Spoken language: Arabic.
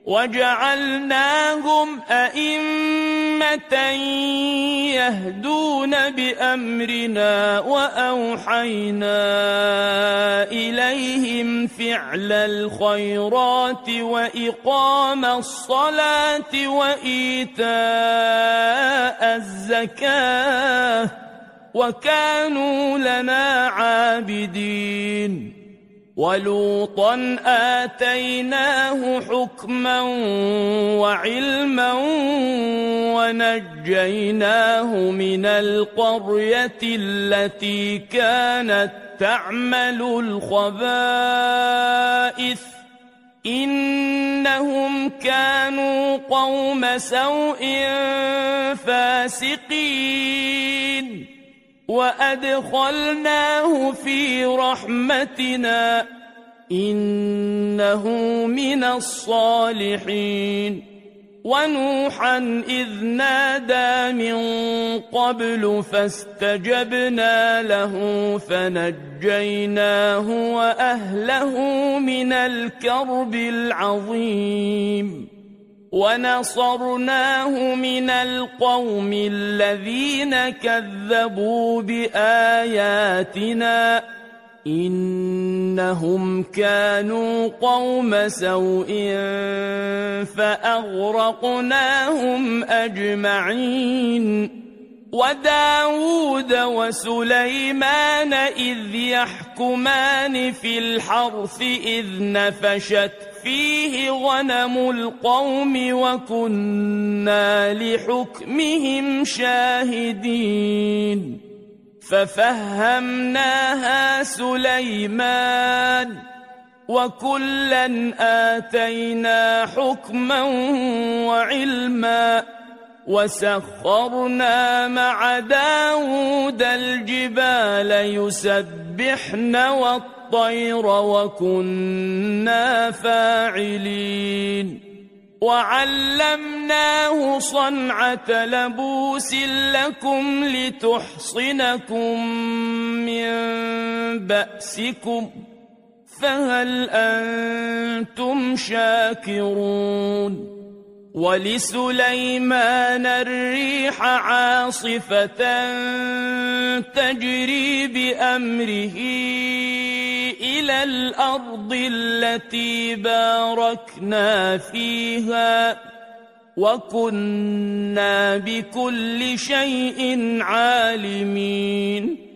وجعلناهم أئمة يهدون بأمرنا وأوحينا إليهم فعل الخيرات وإقام الصلاة وإيتاء الزكاة وكانوا لنا عابدين. ولوطا آتيناه حكما وعلما ونجيناه من القرية التي كانت تعمل الخبائث إنهم كانوا قوم سوء فاسقين وأدخلناه في رحمتنا إنه من الصالحين. ونوحا إذ نادى من قبل فاستجبنا له فنجيناه وأهله من الكرب العظيم ونصرناه من القوم الذين كذبوا بآياتنا إنهم كانوا قوم سوء فأغرقناهم أجمعين. وداود وسليمان إذ يحكمان في الحرث إذ نفشت فيه غنم القوم وكنا لحكمهم شاهدين. ففهمناها سليمان وكلا آتينا حكما وعلما وسخرنا مع داود الجبال يسبحن والطير وكنا فاعلين. وعلمناه صنعة لبوس لكم لتحصنكم من بأسكم فهل أنتم شاكرون؟ ولسليمان الريح عاصفة تجري بأمره إلى الأرض التي باركنا فيها وكنا بكل شيء عالمين.